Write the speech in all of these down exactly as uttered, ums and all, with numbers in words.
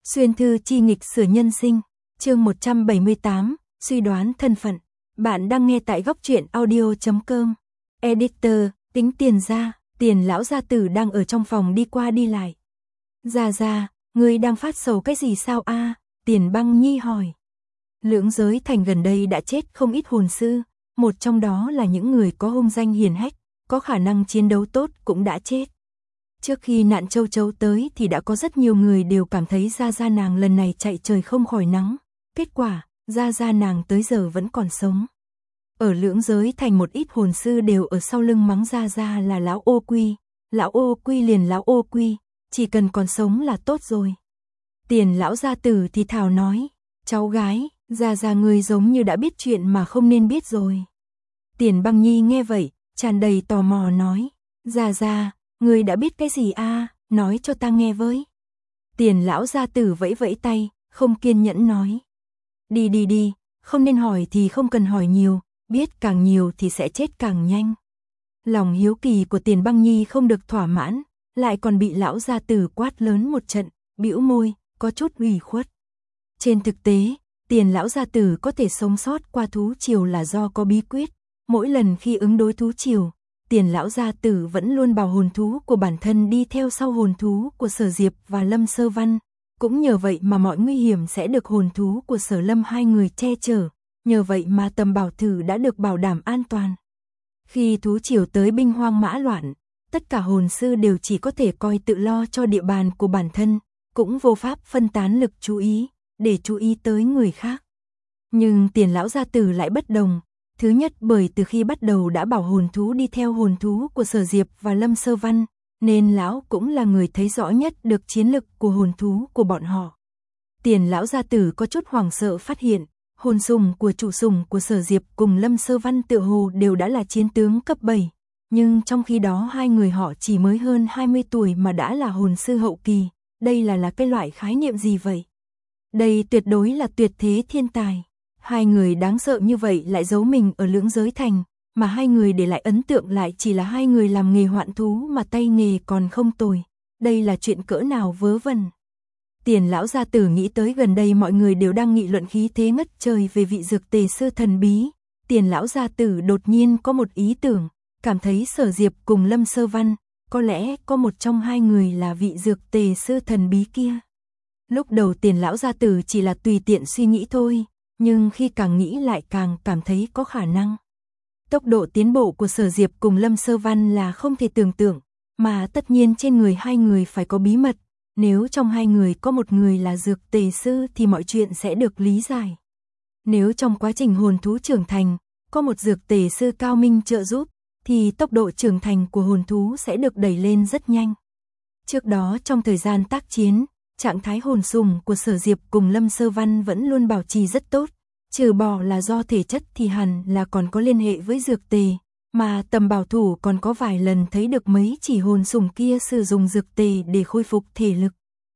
Xuyên thư chi nghịch sửa nhân sinh, chương một trăm bảy mươi tám, suy đoán thân phận. Bạn đang nghe tại góc truyện audio chấm com. Editor, tính tiền ra, Tiền lão gia tử đang ở trong phòng đi qua đi lại. Gia gia, ngươi đang phát sầu cái gì sao a? Tiền Băng Nhi hỏi. Lưỡng giới thành gần đây đã chết không ít hồn sư, một trong đó là những người có hung danh hiển hách, có khả năng chiến đấu tốt cũng đã chết. Trước khi nạn châu chấu tới thì đã có rất nhiều người đều cảm thấy gia gia nàng lần này chạy trời không khỏi nắng. Kết quả, gia gia nàng tới giờ vẫn còn sống. Ở lưỡng giới thành một ít hồn sư đều ở sau lưng mắng gia gia là lão ô quy. Lão ô quy liền lão ô quy, chỉ cần còn sống là tốt rồi. Tiền lão gia tử thì thào nói, cháu gái, gia gia ngươi giống như đã biết chuyện mà không nên biết rồi. Tiền Băng Nhi nghe vậy, tràn đầy tò mò nói, gia gia, ngươi đã biết cái gì a? Nói cho ta nghe với. Tiền lão gia tử vẫy vẫy tay, không kiên nhẫn nói. Đi đi đi, không nên hỏi thì không cần hỏi nhiều, biết càng nhiều thì sẽ chết càng nhanh. Lòng hiếu kỳ của Tiền Băng Nhi không được thỏa mãn, lại còn bị lão gia tử quát lớn một trận, bĩu môi, có chút ủy khuất. Trên thực tế, Tiền lão gia tử có thể sống sót qua thú triều là do có bí quyết. Mỗi lần khi ứng đối thú triều, Tiền lão gia tử vẫn luôn bảo hồn thú của bản thân đi theo sau hồn thú của Sở Diệp và Lâm Sơ Văn. Cũng nhờ vậy mà mọi nguy hiểm sẽ được hồn thú của Sở Lâm hai người che chở. Nhờ vậy mà tầm bảo thử đã được bảo đảm an toàn. Khi thú triều tới binh hoang mã loạn, tất cả hồn sư đều chỉ có thể coi tự lo cho địa bàn của bản thân, cũng vô pháp phân tán lực chú ý, để chú ý tới người khác. Nhưng Tiền lão gia tử lại bất đồng. Thứ nhất, bởi từ khi bắt đầu đã bảo hồn thú đi theo hồn thú của Sở Diệp và Lâm Sơ Văn, nên lão cũng là người thấy rõ nhất được chiến lực của hồn thú của bọn họ. Tiền lão gia tử có chút hoảng sợ phát hiện, hồn sùng của chủ sùng của Sở Diệp cùng Lâm Sơ Văn tựa hồ đều đã là chiến tướng cấp bảy, nhưng trong khi đó hai người họ chỉ mới hơn hai mươi tuổi mà đã là hồn sư hậu kỳ, đây là là cái loại khái niệm gì vậy? Đây tuyệt đối là tuyệt thế thiên tài. Hai người đáng sợ như vậy lại giấu mình ở lưỡng giới thành, mà hai người để lại ấn tượng lại chỉ là hai người làm nghề hoạn thú mà tay nghề còn không tồi. Đây là chuyện cỡ nào vớ vẩn. Tiền lão gia tử nghĩ tới gần đây mọi người đều đang nghị luận khí thế ngất trời về vị dược tề sư thần bí. Tiền lão gia tử đột nhiên có một ý tưởng, cảm thấy Sở Diệp cùng Lâm Sơ Văn, có lẽ có một trong hai người là vị dược tề sư thần bí kia. Lúc đầu Tiền lão gia tử chỉ là tùy tiện suy nghĩ thôi. Nhưng khi càng nghĩ lại càng cảm thấy có khả năng. Tốc độ tiến bộ của Sở Diệp cùng Lâm Sơ Văn là không thể tưởng tượng, mà tất nhiên trên người hai người phải có bí mật. Nếu trong hai người có một người là dược tề sư thì mọi chuyện sẽ được lý giải. Nếu trong quá trình hồn thú trưởng thành, có một dược tề sư cao minh trợ giúp, thì tốc độ trưởng thành của hồn thú sẽ được đẩy lên rất nhanh. Trước đó trong thời gian tác chiến, trạng thái hồn sùng của Sở Diệp cùng Lâm Sơ Văn vẫn luôn bảo trì rất tốt, trừ bỏ là do thể chất thì hẳn là còn có liên hệ với dược tề, mà tầm bảo thủ còn có vài lần thấy được mấy chỉ hồn sùng kia sử dụng dược tề để khôi phục thể lực.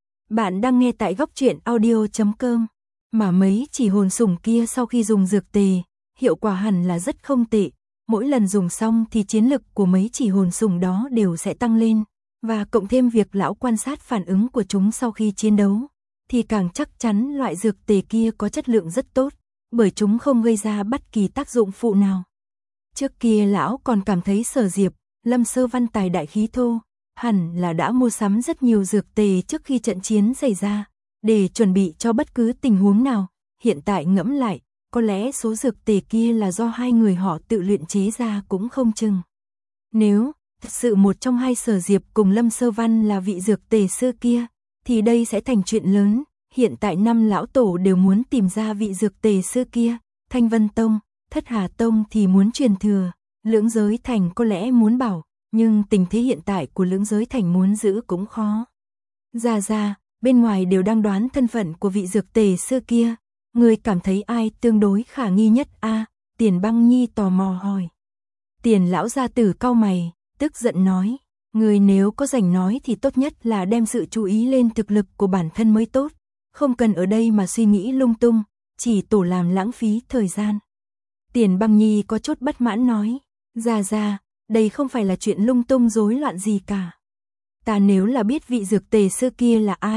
Bạn đang nghe tại góc truyện audio chấm com, mà mấy chỉ hồn sùng kia sau khi dùng dược tề, hiệu quả hẳn là rất không tệ, mỗi lần dùng xong thì chiến lực của mấy chỉ hồn sùng đó đều sẽ tăng lên. Và cộng thêm việc lão quan sát phản ứng của chúng sau khi chiến đấu, thì càng chắc chắn loại dược tề kia có chất lượng rất tốt, bởi chúng không gây ra bất kỳ tác dụng phụ nào. Trước kia lão còn cảm thấy Sở Diệp, Lâm Sơ Văn tài đại khí thô, hẳn là đã mua sắm rất nhiều dược tề trước khi trận chiến xảy ra, để chuẩn bị cho bất cứ tình huống nào. Hiện tại ngẫm lại, có lẽ số dược tề kia là do hai người họ tự luyện chế ra cũng không chừng. Nếu thật sự một trong hai Sở Diệp cùng Lâm Sơ Văn là vị dược tề sư kia, thì đây sẽ thành chuyện lớn. Hiện tại năm lão tổ đều muốn tìm ra vị dược tề sư kia, Thanh Vân Tông, Thất Hà Tông thì muốn truyền thừa, lưỡng giới thành có lẽ muốn bảo, nhưng tình thế hiện tại của lưỡng giới thành muốn giữ cũng khó. Ra ra, bên ngoài đều đang đoán thân phận của vị dược tề sư kia, người cảm thấy ai tương đối khả nghi nhất a? À, Tiền Băng Nhi tò mò hỏi. Tiền lão gia tử cau mày, tức giận nói, người nếu có rảnh nói thì tốt nhất là đem sự chú ý lên thực lực của bản thân mới tốt, không cần ở đây mà suy nghĩ lung tung, chỉ tổ làm lãng phí thời gian. Tiền Băng Nhi có chút bất mãn nói, ra ra, đây không phải là chuyện lung tung rối loạn gì cả. Ta nếu là biết vị dược tề sư kia là ai,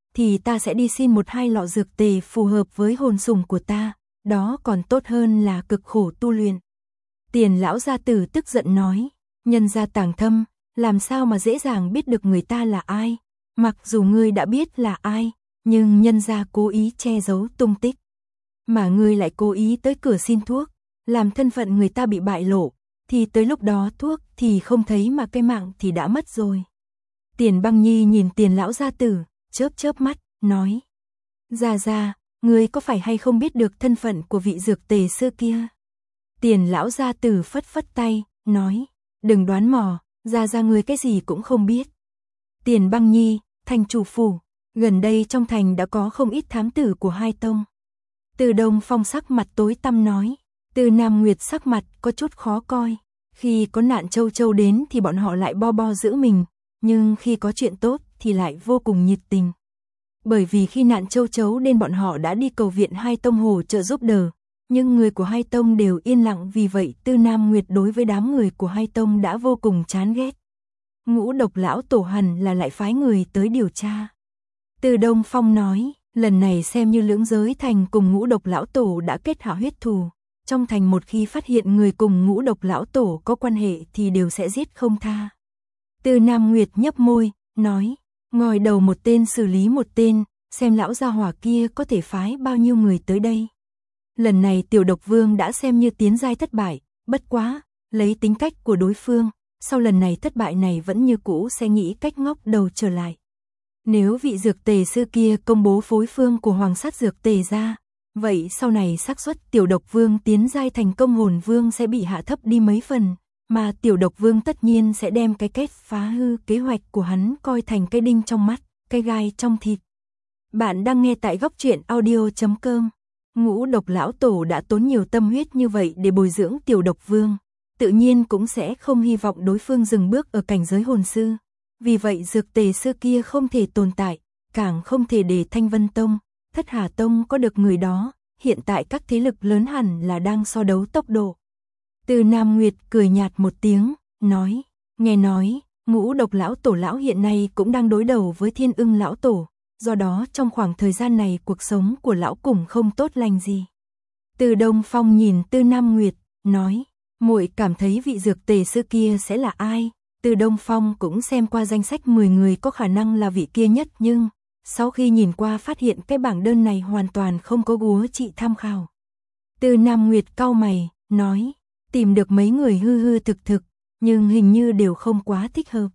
thì ta sẽ đi xin một hai lọ dược tề phù hợp với hồn sủng của ta, đó còn tốt hơn là cực khổ tu luyện. Tiền lão gia tử tức giận nói, nhân gia tàng thâm, làm sao mà dễ dàng biết được người ta là ai, mặc dù ngươi đã biết là ai, nhưng nhân gia cố ý che giấu tung tích. Mà ngươi lại cố ý tới cửa xin thuốc, làm thân phận người ta bị bại lộ, thì tới lúc đó thuốc thì không thấy mà cái mạng thì đã mất rồi. Tiền Băng Nhi nhìn Tiền lão gia tử, chớp chớp mắt, nói, gia gia, ngươi có phải hay không biết được thân phận của vị dược tề sư kia? Tiền lão gia tử phất phất tay, nói, đừng đoán mò, gia gia ngươi cái gì cũng không biết. Tiền Băng Nhi, thành chủ phủ, gần đây trong thành đã có không ít thám tử của hai tông. Từ Đông Phong sắc mặt tối tăm nói, Từ Nam Nguyệt sắc mặt có chút khó coi, khi có nạn châu châu đến thì bọn họ lại bo bo giữ mình, nhưng khi có chuyện tốt thì lại vô cùng nhiệt tình. Bởi vì khi nạn châu chấu đến bọn họ đã đi cầu viện hai tông hỗ trợ giúp đỡ, nhưng người của hai tông đều yên lặng, vì vậy Tư Nam Nguyệt đối với đám người của hai tông đã vô cùng chán ghét. Ngũ Độc lão tổ hẳn là lại phái người tới điều tra. Từ Đông Phong nói, lần này xem như Lưỡng Giới Thành cùng Ngũ Độc lão tổ đã kết hạ huyết thù, trong thành một khi phát hiện người cùng Ngũ Độc lão tổ có quan hệ thì đều sẽ giết không tha. Từ Nam Nguyệt nhấp môi, nói, ngòi đầu một tên xử lý một tên, xem lão gia hỏa kia có thể phái bao nhiêu người tới đây. Lần này Tiểu Độc Vương đã xem như tiến giai thất bại, bất quá, lấy tính cách của đối phương, sau lần này thất bại này vẫn như cũ sẽ nghĩ cách ngóc đầu trở lại. Nếu vị dược tề sư kia công bố phối phương của Hoàng Sát dược tề ra, vậy sau này xác suất Tiểu Độc Vương tiến giai thành công hồn vương sẽ bị hạ thấp đi mấy phần, mà Tiểu Độc Vương tất nhiên sẽ đem cái kết phá hư kế hoạch của hắn coi thành cái đinh trong mắt, cái gai trong thịt. Bạn đang nghe tại góc truyện audio chấm com. Ngũ Độc lão tổ đã tốn nhiều tâm huyết như vậy để bồi dưỡng Tiểu Độc Vương, tự nhiên cũng sẽ không hy vọng đối phương dừng bước ở cảnh giới hồn sư. Vì vậy dược tề sư kia không thể tồn tại, càng không thể để Thanh Vân Tông, Thất Hà Tông có được người đó, hiện tại các thế lực lớn hẳn là đang so đấu tốc độ. Từ Nam Nguyệt cười nhạt một tiếng, nói, nghe nói, Ngũ Độc lão tổ lão hiện nay cũng đang đối đầu với Thiên Ưng lão tổ, do đó trong khoảng thời gian này cuộc sống của lão cũng không tốt lành gì. Từ Đông Phong nhìn Từ Nam Nguyệt, nói, muội cảm thấy vị dược tề sư kia sẽ là ai? Từ Đông Phong cũng xem qua danh sách mười người có khả năng là vị kia nhất, nhưng sau khi nhìn qua phát hiện cái bảng đơn này hoàn toàn không có gúa trị tham khảo. Từ Nam Nguyệt cau mày, nói, tìm được mấy người hư hư thực thực, nhưng hình như đều không quá thích hợp.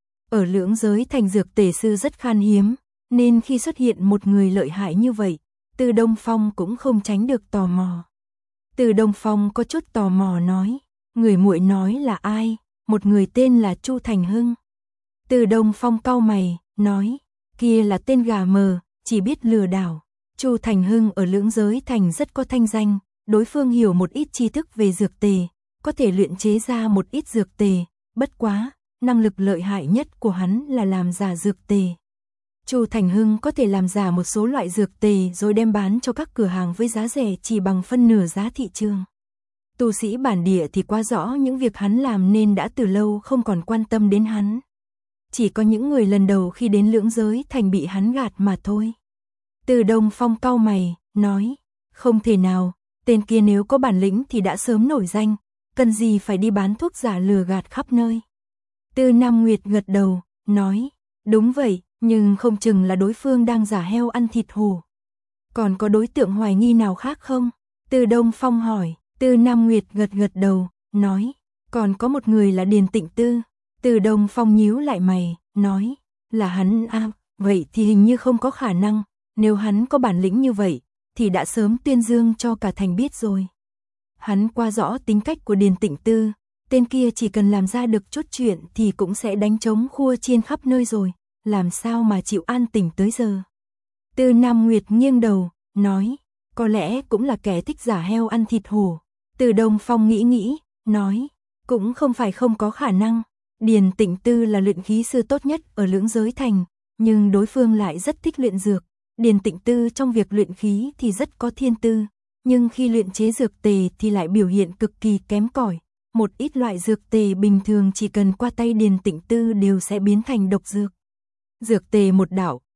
Ở Lưỡng Giới Thành dược tề sư rất khan hiếm, nên khi xuất hiện một người lợi hại như vậy, Từ Đông Phong cũng không tránh được tò mò. Từ Đông Phong có chút tò mò nói, người muội nói là ai? Một người tên là Chu Thành Hưng. Từ Đông Phong cau mày, nói, kia là tên gà mờ, chỉ biết lừa đảo. Chu Thành Hưng ở Lưỡng Giới Thành rất có thanh danh, đối phương hiểu một ít tri thức về dược tề, có thể luyện chế ra một ít dược tề, bất quá, năng lực lợi hại nhất của hắn là làm giả dược tề. Chu Thành Hưng có thể làm giả một số loại dược tề rồi đem bán cho các cửa hàng với giá rẻ chỉ bằng phân nửa giá thị trường. Tu sĩ bản địa thì quá rõ những việc hắn làm nên đã từ lâu không còn quan tâm đến hắn. Chỉ có những người lần đầu khi đến Lưỡng Giới Thành bị hắn gạt mà thôi. Từ Đông Phong cau mày, nói, không thể nào, tên kia nếu có bản lĩnh thì đã sớm nổi danh, cần gì phải đi bán thuốc giả lừa gạt khắp nơi. Từ Nam Nguyệt gật đầu, nói, đúng vậy, nhưng không chừng là đối phương đang giả heo ăn thịt hổ. Còn có đối tượng hoài nghi nào khác không? Từ Đông Phong hỏi. Từ Nam Nguyệt gật gật đầu, nói, còn có một người là Điền Tịnh Tư. Từ Đông Phong nhíu lại mày, nói, là hắn à, vậy thì hình như không có khả năng, nếu hắn có bản lĩnh như vậy, thì đã sớm tuyên dương cho cả thành biết rồi. Hắn qua rõ tính cách của Điền Tịnh Tư, tên kia chỉ cần làm ra được chút chuyện thì cũng sẽ đánh trống khua chiên khắp nơi rồi, làm sao mà chịu an tình tới giờ. Từ Nam Nguyệt nghiêng đầu, nói, có lẽ cũng là kẻ thích giả heo ăn thịt hổ. Từ Đông Phong nghĩ nghĩ, nói, cũng không phải không có khả năng, Điền Tịnh Tư là luyện khí sư tốt nhất ở Lưỡng Giới Thành, nhưng đối phương lại rất thích luyện dược. Điền Tịnh Tư trong việc luyện khí thì rất có thiên tư, nhưng khi luyện chế dược tề thì lại biểu hiện cực kỳ kém cỏi. Một ít loại dược tề bình thường chỉ cần qua tay Điền Tịnh Tư đều sẽ biến thành độc dược. Dược tề một đạo,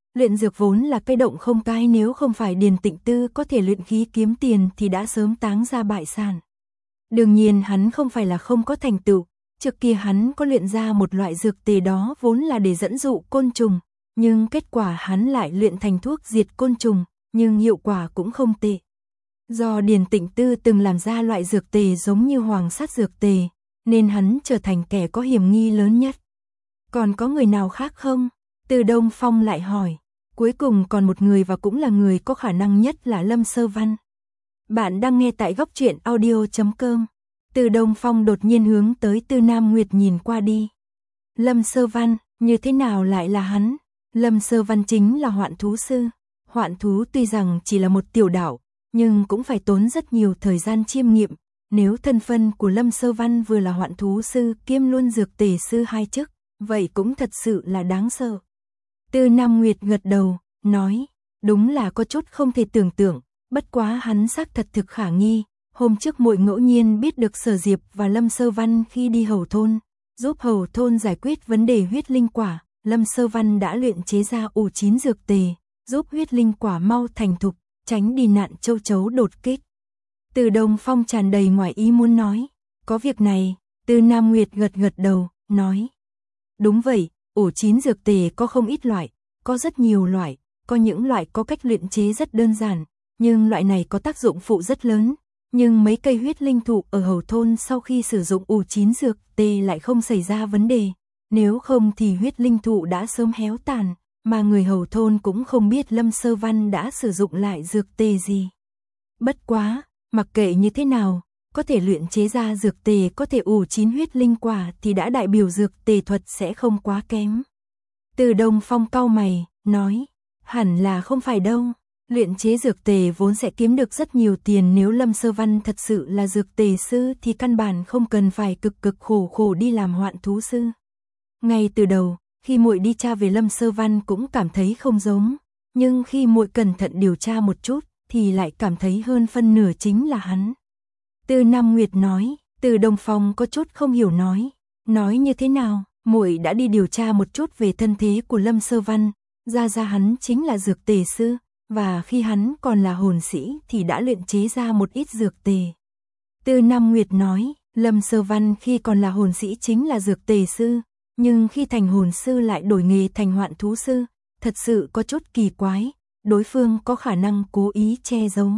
Luyện dược vốn là cây động không cái, nếu không phải Điền Tịnh Tư có thể luyện khí kiếm tiền thì đã sớm táng ra bại sản. Đương nhiên hắn không phải là không có thành tựu, trước kia hắn có luyện ra một loại dược tề đó vốn là để dẫn dụ côn trùng, nhưng kết quả hắn lại luyện thành thuốc diệt côn trùng, nhưng hiệu quả cũng không tệ. Do Điền Tịnh Tư từng làm ra loại dược tề giống như hoàng sát dược tề, nên hắn trở thành kẻ có hiểm nghi lớn nhất. Còn có người nào khác không? Từ Đông Phong lại hỏi. Cuối cùng còn một người và cũng là người có khả năng nhất là Lâm Sơ Văn. Bạn đang nghe tại góc truyện audio chấm com. Từ Đông Phong đột nhiên hướng tới Tư Nam Nguyệt nhìn qua đi. Lâm Sơ Văn, như thế nào lại là hắn? Lâm Sơ Văn chính là hoạn thú sư. Hoạn thú tuy rằng chỉ là một tiểu đảo, nhưng cũng phải tốn rất nhiều thời gian chiêm nghiệm. Nếu thân phân của Lâm Sơ Văn vừa là hoạn thú sư kiêm luôn dược tề sư hai chức, vậy cũng thật sự là đáng sợ. Tư Nam Nguyệt gật đầu, nói, đúng là có chút không thể tưởng tượng, bất quá hắn xác thật thực khả nghi. Hôm trước muội ngẫu nhiên biết được Sở Diệp và Lâm Sơ Văn khi đi Hầu thôn, giúp Hầu thôn giải quyết vấn đề huyết linh quả, Lâm Sơ Văn đã luyện chế ra ủ chín dược tề, giúp huyết linh quả mau thành thục, tránh đi nạn châu chấu đột kích. Từ Đông Phong tràn đầy ngoài ý muốn nói, có việc này. Tư Nam Nguyệt gật gật đầu, nói, đúng vậy, ủ chín dược tề có không ít loại, có rất nhiều loại, có những loại có cách luyện chế rất đơn giản, nhưng loại này có tác dụng phụ rất lớn. Nhưng mấy cây huyết linh thụ ở Hầu thôn sau khi sử dụng ủ chín dược tề lại không xảy ra vấn đề, nếu không thì huyết linh thụ đã sớm héo tàn, mà người Hầu thôn cũng không biết Lâm Sơ Văn đã sử dụng lại dược tề gì. Bất quá, mặc kệ như thế nào, có thể luyện chế ra dược tề có thể ủ chín huyết linh quả thì đã đại biểu dược tề thuật sẽ không quá kém. Từ Đông Phong cau mày, nói, hẳn là không phải đâu. Luyện chế dược tề vốn sẽ kiếm được rất nhiều tiền, nếu Lâm Sơ Văn thật sự là dược tề sư thì căn bản không cần phải cực cực khổ khổ đi làm hoạn thú sư. Ngay từ đầu, khi muội đi tra về Lâm Sơ Văn cũng cảm thấy không giống, nhưng khi muội cẩn thận điều tra một chút thì lại cảm thấy hơn phân nửa chính là hắn. Từ Nam Nguyệt nói. Từ Đông Phong có chút không hiểu nói, nói như thế nào? Muội đã đi điều tra một chút về thân thế của Lâm Sơ Văn, ra ra hắn chính là dược tề sư. Và khi hắn còn là hồn sĩ thì đã luyện chế ra một ít dược tề. Tư Nam Nguyệt nói, Lâm Sơ Văn khi còn là hồn sĩ chính là dược tề sư, nhưng khi thành hồn sư lại đổi nghề thành hoạn thú sư, thật sự có chút kỳ quái, đối phương có khả năng cố ý che giấu.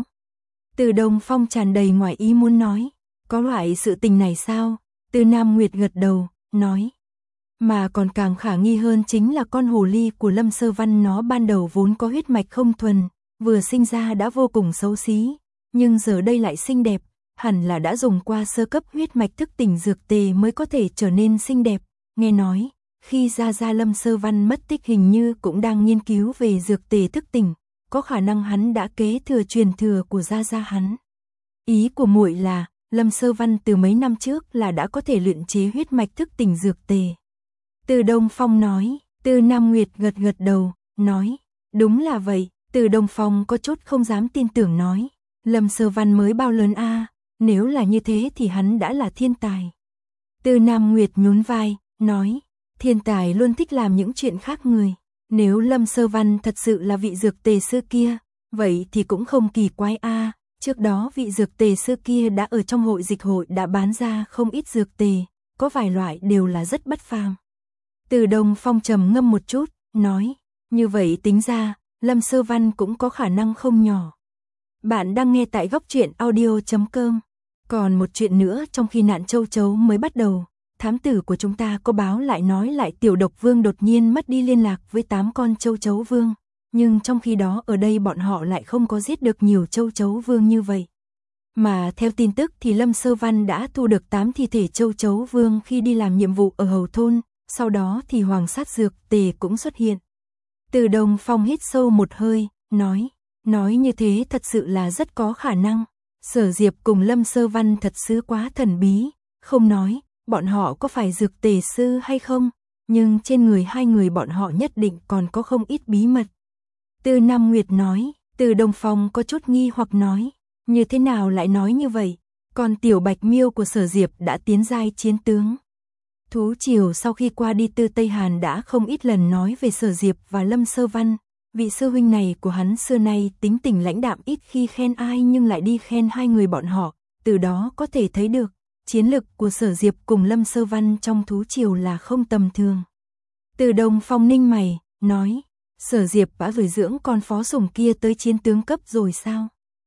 Từ Đông Phong tràn đầy ngoài ý muốn nói, có loại sự tình này sao? Tư Nam Nguyệt gật đầu, nói. Mà còn càng khả nghi hơn chính là con hồ ly của Lâm Sơ Văn, nó ban đầu vốn có huyết mạch không thuần, vừa sinh ra đã vô cùng xấu xí, nhưng giờ đây lại xinh đẹp, hẳn là đã dùng qua sơ cấp huyết mạch thức tỉnh dược tề mới có thể trở nên xinh đẹp. Nghe nói, khi Gia Gia Lâm Sơ Văn mất tích hình như cũng đang nghiên cứu về dược tề thức tỉnh, có khả năng hắn đã kế thừa truyền thừa của Gia Gia hắn. Ý của muội là, Lâm Sơ Văn từ mấy năm trước là đã có thể luyện chế huyết mạch thức tỉnh dược tề. Từ Đông Phong nói. Từ Nam Nguyệt gật gật đầu, nói, đúng là vậy. Từ Đông Phong có chút không dám tin tưởng nói, Lâm Sơ Văn mới bao lớn a, à? Nếu là như thế thì hắn đã là thiên tài. Từ Nam Nguyệt nhún vai, nói, thiên tài luôn thích làm những chuyện khác người. Nếu Lâm Sơ Văn thật sự là vị dược tề sư kia, vậy thì cũng không kỳ quái a. À. Trước đó vị dược tề sư kia đã ở trong hội dịch hội đã bán ra không ít dược tề, có vài loại đều là rất bất phàm. Từ Đông Phong trầm ngâm một chút, nói, như vậy tính ra, Lâm Sơ Văn cũng có khả năng không nhỏ. Bạn đang nghe tại góc truyện audio chấm com. Còn một chuyện nữa, trong khi nạn châu chấu mới bắt đầu, thám tử của chúng ta có báo lại nói lại Tiểu Độc Vương đột nhiên mất đi liên lạc với tám con châu chấu vương, nhưng trong khi đó ở đây bọn họ lại không có giết được nhiều châu chấu vương như vậy. Mà theo tin tức thì Lâm Sơ Văn đã thu được tám thi thể châu chấu vương khi đi làm nhiệm vụ ở Hầu thôn. Sau đó thì hoàng sát dược tề cũng xuất hiện. Từ Đông Phong hít sâu một hơi, nói, nói như thế thật sự là rất có khả năng. Sở Diệp cùng Lâm Sơ Văn thật sự quá thần bí, không nói, bọn họ có phải dược tề sư hay không, nhưng trên người hai người bọn họ nhất định còn có không ít bí mật. Từ Nam Nguyệt nói. Từ Đông Phong có chút nghi hoặc nói, như thế nào lại nói như vậy, còn tiểu Bạch Miêu của Sở Diệp đã tiến giai chiến tướng. Thú Triều sau khi qua đi Tư Tây Hàn đã không ít lần nói về Sở Diệp và Lâm Sơ Văn, Vị sư huynh này của hắn xưa nay tính tình lãnh đạm, ít khi khen ai nhưng lại đi khen hai người bọn họ, từ đó có thể thấy được, chiến lực của Sở Diệp cùng Lâm Sơ Văn trong thú triều là không tầm thường. Từ Đông Phong ninh mày, nói, Sở Diệp đã vừa dưỡng con phó sủng kia tới chiến tướng cấp rồi sao?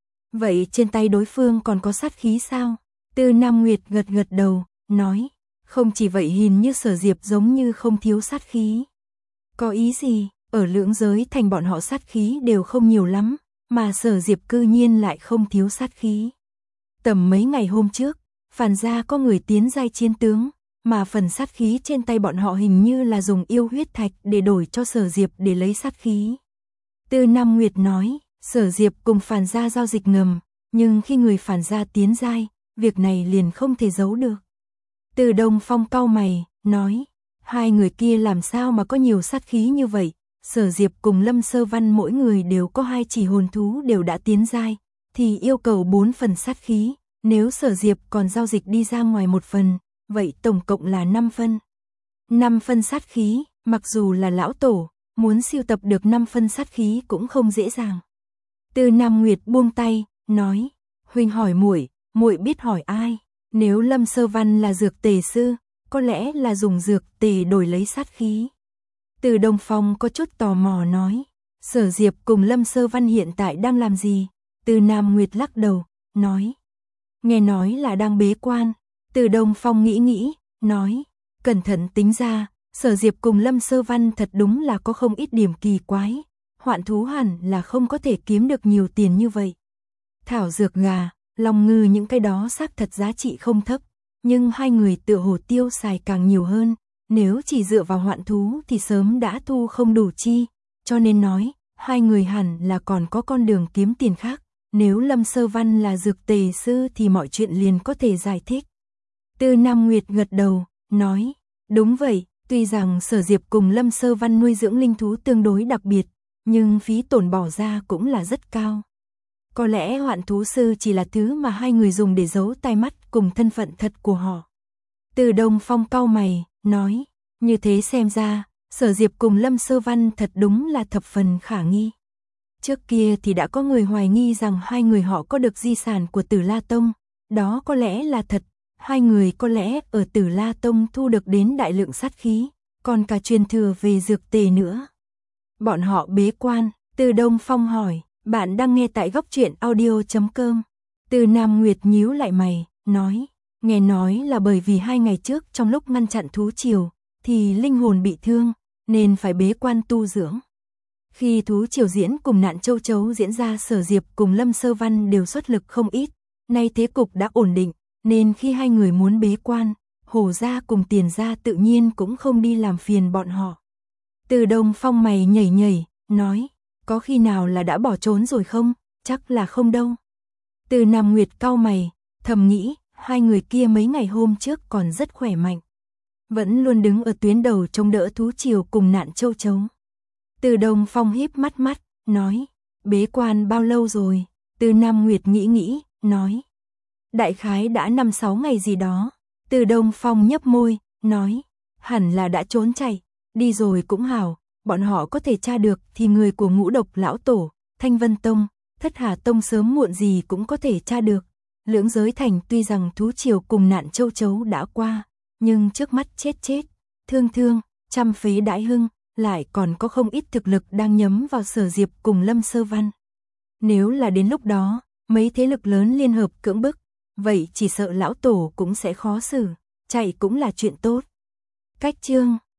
Vậy trên tay đối phương còn có sát khí sao? Từ Nam Nguyệt gật gật đầu, nói, không chỉ vậy, hình như Sở Diệp giống như không thiếu sát khí. Có ý gì? Ở lưỡng giới thành bọn họ sát khí đều không nhiều lắm, mà Sở Diệp cư nhiên lại không thiếu sát khí. Tầm mấy ngày hôm trước, phản gia có người tiến giai chiến tướng, mà phần sát khí trên tay bọn họ hình như là dùng yêu huyết thạch để đổi cho Sở Diệp để lấy sát khí. Từ Nam Nguyệt nói, Sở Diệp cùng phản gia giao dịch ngầm, nhưng khi người phản gia tiến giai, việc này liền không thể giấu được. Từ Đông Phong cau mày, nói, hai người kia làm sao mà có nhiều sát khí như vậy? Sở Diệp cùng Lâm Sơ Văn mỗi người đều có hai chỉ hồn thú đều đã tiến giai, thì yêu cầu bốn phần sát khí, nếu Sở Diệp còn giao dịch đi ra ngoài một phần, vậy tổng cộng là năm phân. năm phân sát khí, mặc dù là lão tổ, muốn siêu tập được năm phân sát khí cũng không dễ dàng. Từ Nam Nguyệt buông tay, nói, huynh hỏi muội, muội biết hỏi ai? Nếu Lâm Sơ Văn là dược tề sư, có lẽ là dùng dược tề đổi lấy sát khí. Từ Đông Phong có chút tò mò nói, Sở Diệp cùng Lâm Sơ Văn hiện tại đang làm gì? Từ Nam Nguyệt lắc đầu, nói, nghe nói là đang bế quan. Từ Đông Phong nghĩ nghĩ, nói, cẩn thận tính ra, Sở Diệp cùng Lâm Sơ Văn thật đúng là có không ít điểm kỳ quái, hoạn thú hẳn là không có thể kiếm được nhiều tiền như vậy. Thảo dược gà, long ngư những cái đó xác thật giá trị không thấp, nhưng hai người tựa hồ tiêu xài càng nhiều hơn, nếu chỉ dựa vào hoạn thú thì sớm đã thu không đủ chi, cho nên nói, hai người hẳn là còn có con đường kiếm tiền khác, nếu Lâm Sơ Văn là dược tề sư thì mọi chuyện liền có thể giải thích. Từ Nam Nguyệt gật đầu, nói, đúng vậy, tuy rằng Sở Diệp cùng Lâm Sơ Văn nuôi dưỡng linh thú tương đối đặc biệt, nhưng phí tổn bỏ ra cũng là rất cao. Có lẽ hoạn thú sư chỉ là thứ mà hai người dùng để giấu tai mắt cùng thân phận thật của họ. Từ Đông Phong cau mày, nói, như thế xem ra, Sở Diệp cùng Lâm Sơ Văn thật đúng là thập phần khả nghi. Trước kia thì đã có người hoài nghi rằng hai người họ có được di sản của Tử La Tông, đó có lẽ là thật, hai người có lẽ ở Tử La Tông thu được đến đại lượng sát khí, còn cả truyền thừa về dược tề nữa. Bọn họ bế quan, Từ Đông Phong hỏi, bạn đang nghe tại góc truyện audio chấm com. Từ Nam Nguyệt nhíu lại mày, nói, nghe nói là bởi vì hai ngày trước trong lúc ngăn chặn thú triều, thì linh hồn bị thương, nên phải bế quan tu dưỡng. Khi thú triều diễn cùng nạn châu chấu diễn ra, Sở Diệp cùng Lâm Sơ Văn đều xuất lực không ít, nay thế cục đã ổn định, nên khi hai người muốn bế quan, Hổ gia cùng Tiền gia tự nhiên cũng không đi làm phiền bọn họ. Từ Đông Phong mày nhảy nhảy, nói, có khi nào là đã bỏ trốn rồi không? Chắc là không đâu. Từ Nam Nguyệt cau mày, thầm nghĩ, hai người kia mấy ngày hôm trước còn rất khỏe mạnh, vẫn luôn đứng ở tuyến đầu chống đỡ thú triều cùng nạn châu chấu. Từ Đông Phong híp mắt mắt, nói, bế quan bao lâu rồi? Từ Nam Nguyệt nghĩ nghĩ, nói, đại khái đã năm sáu ngày gì đó. Từ Đông Phong nhấp môi, nói, hẳn là đã trốn chạy, đi rồi cũng hảo, bọn họ có thể tra được thì người của Ngũ Độc lão tổ, Thanh Vân Tông, Thất Hà Tông sớm muộn gì cũng có thể tra được. Lưỡng giới thành tuy rằng thú triều cùng nạn châu chấu đã qua, nhưng trước mắt chết chết, thương thương, trăm phế đãi hưng, lại còn có không ít thực lực đang nhắm vào Sở Diệp cùng Lâm Sơ Văn. Nếu là đến lúc đó, mấy thế lực lớn liên hợp cưỡng bức, vậy chỉ sợ lão tổ cũng sẽ khó xử, chạy cũng là chuyện tốt. Cách chương